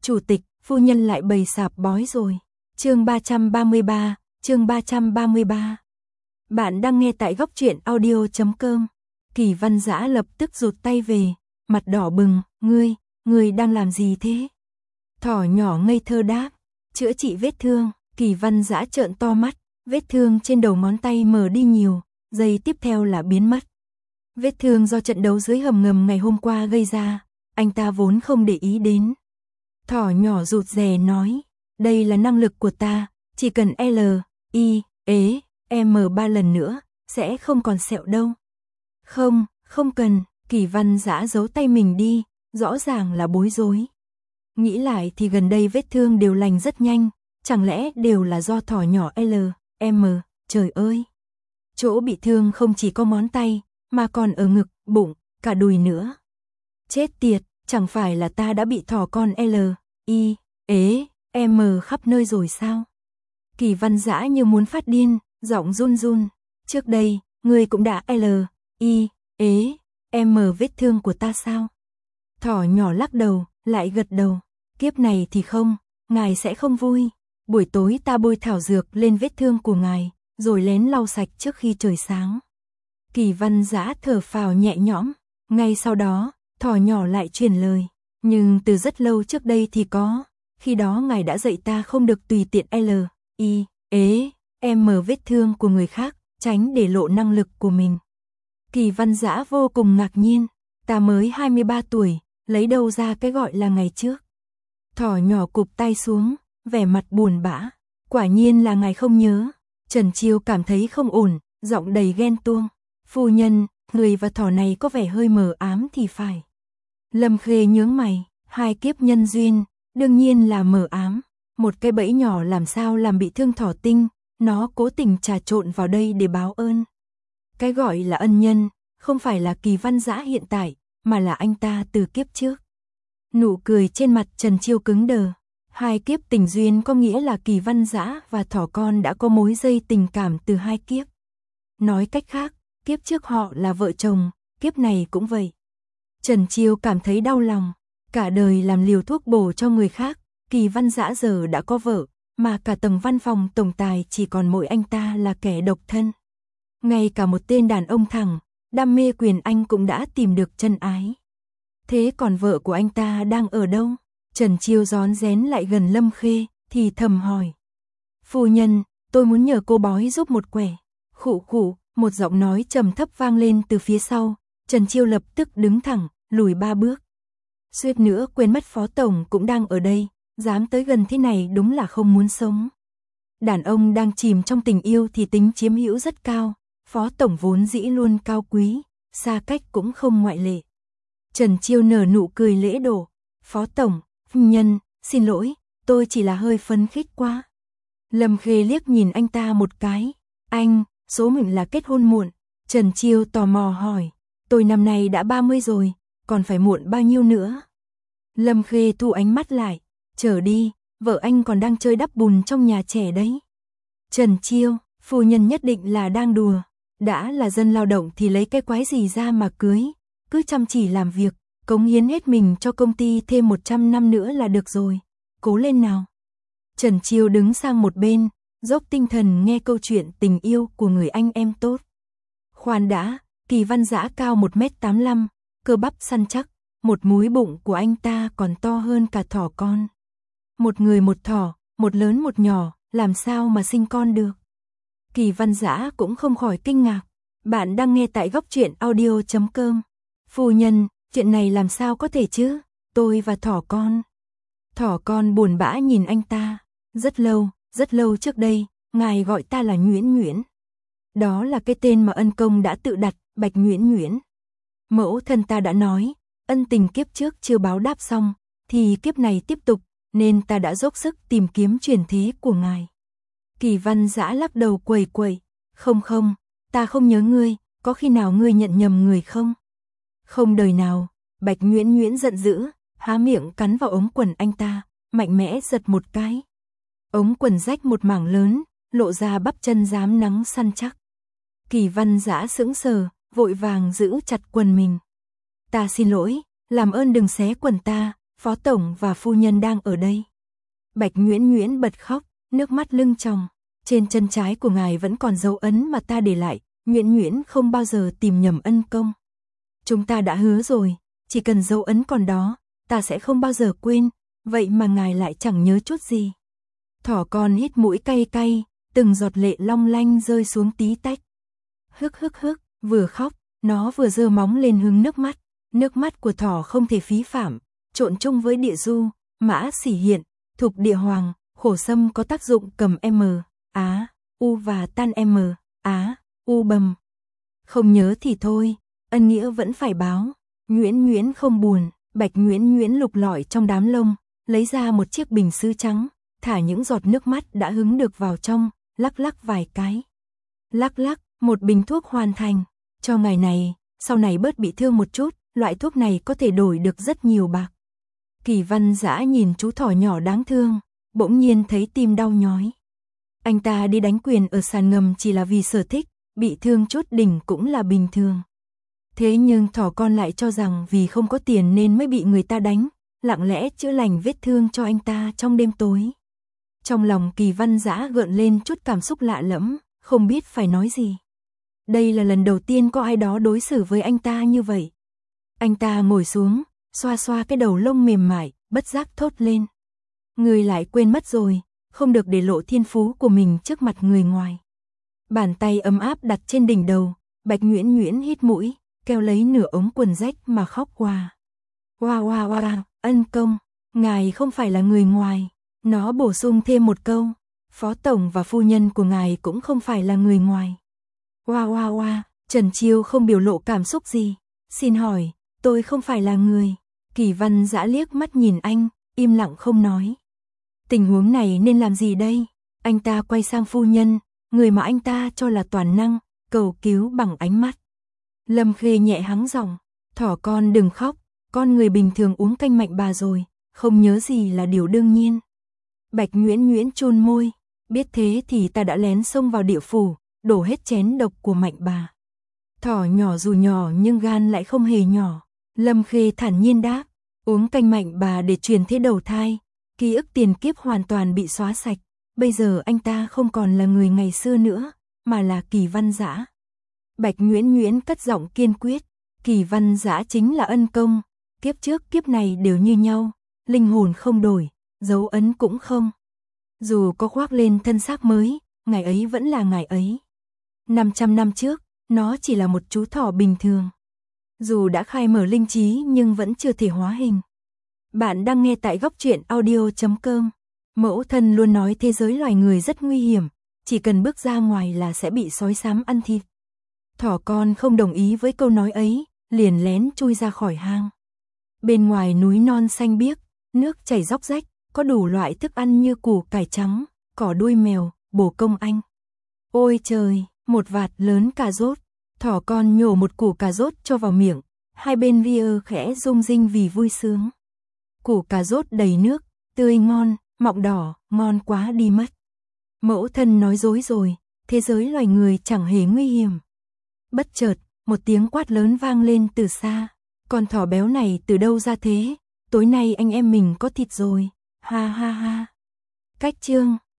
Chủ tịch, phu nhân lại bày sạp bói rồi. Chương 333, chương 333. Bạn đang nghe tại góc truyện audio.com. Kỳ Văn Dã lập tức rụt tay về, mặt đỏ bừng, ngươi đang làm gì thế? Thỏ nhỏ ngây thơ đáp, chữa trị vết thương. Kỳ Văn Dã trợn to mắt, vết thương trên đầu ngón tay mờ đi nhiều, giây tiếp theo là biến mất. Vết thương do trận đấu dưới hầm ngầm ngày hôm qua gây ra, anh ta vốn không để ý đến. Thỏ nhỏ rụt rè nói, đây là năng lực của ta, chỉ cần L, I, E, M 3 lần nữa, sẽ không còn sẹo đâu. Không cần, Kỳ Văn Dã giấu tay mình đi, rõ ràng là bối rối. Nghĩ lại thì gần đây vết thương đều lành rất nhanh, chẳng lẽ đều là do thỏ nhỏ L, M, trời ơi. Chỗ bị thương không chỉ có ngón tay, mà còn ở ngực, bụng, cả đùi nữa. Chết tiệt, chẳng phải là ta đã bị thỏ con L, I, E, M khắp nơi rồi sao? Kỳ Văn Dã như muốn phát điên, giọng run run. Trước đây, ngươi cũng đã L, I, E, M vết thương của ta sao? Thỏ nhỏ lắc đầu, lại gật đầu. Kiếp này thì không, ngài sẽ không vui. Buổi tối ta bôi thảo dược lên vết thương của ngài, rồi lén lau sạch trước khi trời sáng. Kỳ Văn Dã thở phào nhẹ nhõm. Ngay sau đó, thỏ nhỏ lại truyền lời. Nhưng từ rất lâu trước đây thì có. Khi đó ngài đã dạy ta không được tùy tiện L, I, E, M vết thương của người khác, tránh để lộ năng lực của mình. Kỳ Văn Dã vô cùng ngạc nhiên. Ta mới 23 tuổi, lấy đâu ra cái gọi là ngày trước. Thỏ nhỏ cụp tay xuống, vẻ mặt buồn bã. Quả nhiên là ngài không nhớ. Trần Chiêu cảm thấy không ổn, giọng đầy ghen tuông. Phu nhân, người và thỏ này có vẻ hơi mờ ám thì phải. Lâm Khê nhướng mày, hai kiếp nhân duyên, đương nhiên là mờ ám. Một cái bẫy nhỏ làm sao làm bị thương thỏ tinh, nó cố tình trà trộn vào đây để báo ơn. Cái gọi là ân nhân, không phải là Kỳ Văn Dã hiện tại, mà là anh ta từ kiếp trước. Nụ cười trên mặt Trần Chiêu cứng đờ. Hai kiếp tình duyên có nghĩa là Kỳ Văn Dã và thỏ con đã có mối dây tình cảm từ hai kiếp. Nói cách khác, kiếp trước họ là vợ chồng, kiếp này cũng vậy. Trần Chiêu cảm thấy đau lòng. Cả đời làm liều thuốc bổ cho người khác, Kỳ Văn Dã giờ đã có vợ, mà cả tầng văn phòng tổng tài chỉ còn mỗi anh ta là kẻ độc thân. Ngay cả một tên đàn ông thẳng, đam mê quyền anh cũng đã tìm được chân ái. Thế còn vợ của anh ta đang ở đâu? Trần Chiêu rón rén lại gần Lâm Khê, thì thầm hỏi. Phu nhân, tôi muốn nhờ cô bói giúp một quẻ. Khụ khụ, một giọng nói trầm thấp vang lên từ phía sau. Trần Chiêu lập tức đứng thẳng, lùi 3 bước. Suýt nữa quên mất Phó Tổng cũng đang ở đây, dám tới gần thế này đúng là không muốn sống. Đàn ông đang chìm trong tình yêu thì tính chiếm hữu rất cao, Phó Tổng vốn dĩ luôn cao quý, xa cách cũng không ngoại lệ. Trần Chiêu nở nụ cười lễ độ. Phó Tổng, phu nhân, xin lỗi, tôi chỉ là hơi phấn khích quá. Lâm Khê liếc nhìn anh ta một cái. Anh, số mình là kết hôn muộn. Trần Chiêu tò mò hỏi. Tôi năm nay đã 30 rồi, còn phải muộn bao nhiêu nữa? Lâm Khê thu ánh mắt lại. Chờ đi, vợ anh còn đang chơi đắp bùn trong nhà trẻ đấy. Trần Chiêu, phu nhân nhất định là đang đùa. Đã là dân lao động thì lấy cái quái gì ra mà cưới. Cứ chăm chỉ làm việc, cống hiến hết mình cho công ty thêm 100 năm nữa là được rồi. Cố lên nào. Trần Chiêu đứng sang một bên, dốc tinh thần nghe câu chuyện tình yêu của người anh em tốt. Khoan đã, Kỳ Văn Dã cao 1m85, cơ bắp săn chắc, một múi bụng của anh ta còn to hơn cả thỏ con. Một người một thỏ, một lớn một nhỏ, làm sao mà sinh con được? Kỳ Văn Dã cũng không khỏi kinh ngạc. Bạn đang nghe tại góc truyện audio.com. Phu nhân, chuyện này làm sao có thể chứ? Tôi và thỏ con. Thỏ con buồn bã nhìn anh ta. Rất lâu trước đây, ngài gọi ta là Nhuyễn Nhuyễn. Đó là cái tên mà ân công đã tự đặt, Bạch Nhuyễn Nhuyễn. Mẫu thân ta đã nói, ân tình kiếp trước chưa báo đáp xong, thì kiếp này tiếp tục, nên ta đã dốc sức tìm kiếm truyền thế của ngài. Kỳ Văn Dã lắc đầu quẩy quẩy. Không, ta không nhớ ngươi, có khi nào ngươi nhận nhầm người không? Không đời nào. Bạch Nhuyễn Nhuyễn giận dữ, há miệng cắn vào ống quần anh ta, mạnh mẽ giật một cái. Ống quần rách một mảng lớn, lộ ra bắp chân rám nắng săn chắc. Kỳ Văn Dã sững sờ, vội vàng giữ chặt quần mình. Ta xin lỗi, làm ơn đừng xé quần ta, Phó tổng và phu nhân đang ở đây. Bạch Nhuyễn Nhuyễn bật khóc, nước mắt lưng tròng. Trên chân trái của ngài vẫn còn dấu ấn mà ta để lại, Nhuyễn Nhuyễn không bao giờ tìm nhầm ân công. Chúng ta đã hứa rồi, chỉ cần dấu ấn còn đó, ta sẽ không bao giờ quên, vậy mà ngài lại chẳng nhớ chút gì. Thỏ con hít mũi cay cay, từng giọt lệ long lanh rơi xuống tí tách. Hức hức hức, vừa khóc, nó vừa giơ móng lên hứng nước mắt của thỏ không thể phí phạm, trộn chung với địa du, mã xỉ hiện, thục địa hoàng, khổ sâm có tác dụng cầm m, á, u và tan m, á, u bầm. Không nhớ thì thôi, ân nghĩa vẫn phải báo. Nhuyễn Nhuyễn không buồn, Bạch Nhuyễn Nhuyễn lục lọi trong đám lông, lấy ra một chiếc bình sứ trắng, thả những giọt nước mắt đã hứng được vào trong, lắc lắc vài cái. Lắc lắc, một bình thuốc hoàn thành. Cho ngày này, sau này bớt bị thương một chút, loại thuốc này có thể đổi được rất nhiều bạc. Kỳ Văn Dã nhìn chú thỏ nhỏ đáng thương, bỗng nhiên thấy tim đau nhói. Anh ta đi đánh quyền ở sàn ngầm chỉ là vì sở thích, bị thương chút đỉnh cũng là bình thường. Thế nhưng thỏ con lại cho rằng vì không có tiền nên mới bị người ta đánh, lặng lẽ chữa lành vết thương cho anh ta trong đêm tối. Trong lòng Kỳ Văn Dã gợn lên chút cảm xúc lạ lẫm, không biết phải nói gì. Đây là lần đầu tiên có ai đó đối xử với anh ta như vậy. Anh ta ngồi xuống, xoa xoa cái đầu lông mềm mại, bất giác thốt lên. Người lại quên mất rồi, không được để lộ thiên phú của mình trước mặt người ngoài. Bàn tay ấm áp đặt trên đỉnh đầu, Bạch Nhuyễn Nhuyễn hít mũi, kéo lấy nửa ống quần rách mà khóc hòa. Wow, ân công, ngài không phải là người ngoài. Nó bổ sung thêm một câu, phó tổng và phu nhân của ngài cũng không phải là người ngoài. Wow, Trần Chiêu không biểu lộ cảm xúc gì. Xin hỏi, tôi không phải là người. Kỳ Văn Dã liếc mắt nhìn anh, im lặng không nói. Tình huống này nên làm gì đây? Anh ta quay sang phu nhân, người mà anh ta cho là toàn năng, cầu cứu bằng ánh mắt. Lâm Khê nhẹ hắng giọng, thỏ con đừng khóc, con người bình thường uống canh mạnh bà rồi, không nhớ gì là điều đương nhiên. Bạch Nhuyễn Nhuyễn chun môi, biết thế thì ta đã lén xông vào địa phủ, đổ hết chén độc của mạnh bà. Thỏ nhỏ dù nhỏ nhưng gan lại không hề nhỏ. Lâm Khê thản nhiên đáp, uống canh mạnh bà để truyền thế đầu thai, ký ức tiền kiếp hoàn toàn bị xóa sạch. Bây giờ anh ta không còn là người ngày xưa nữa, mà là Kỳ Văn Dã. Bạch Nhuyễn Nhuyễn cất giọng kiên quyết, Kỳ Văn Dã chính là ân công, kiếp trước kiếp này đều như nhau, linh hồn không đổi, dấu ấn cũng không. Dù có khoác lên thân xác mới, ngày ấy vẫn là ngày ấy. 500 năm trước, nó chỉ là một chú thỏ bình thường. Dù đã khai mở linh trí nhưng vẫn chưa thể hóa hình. Bạn đang nghe tại góc truyện audio.com. Mẫu thân luôn nói thế giới loài người rất nguy hiểm, chỉ cần bước ra ngoài là sẽ bị sói xám ăn thịt. Thỏ con không đồng ý với câu nói ấy, liền lén chui ra khỏi hang. Bên ngoài núi non xanh biếc, nước chảy róc rách, có đủ loại thức ăn như củ cải trắng, cỏ đuôi mèo, bồ công anh. Ôi trời, một vạt lớn cà rốt. Thỏ con nhổ một củ cà rốt cho vào miệng, hai bên ria khẽ rung rinh vì vui sướng. Củ cà rốt đầy nước, tươi ngon, mọng đỏ, ngon quá đi mất. Mẫu thân nói dối rồi, thế giới loài người chẳng hề nguy hiểm. Bất chợt, một tiếng quát lớn vang lên từ xa. Con thỏ béo này từ đâu ra thế? Tối nay anh em mình có thịt rồi. Ha ha ha. Cách chương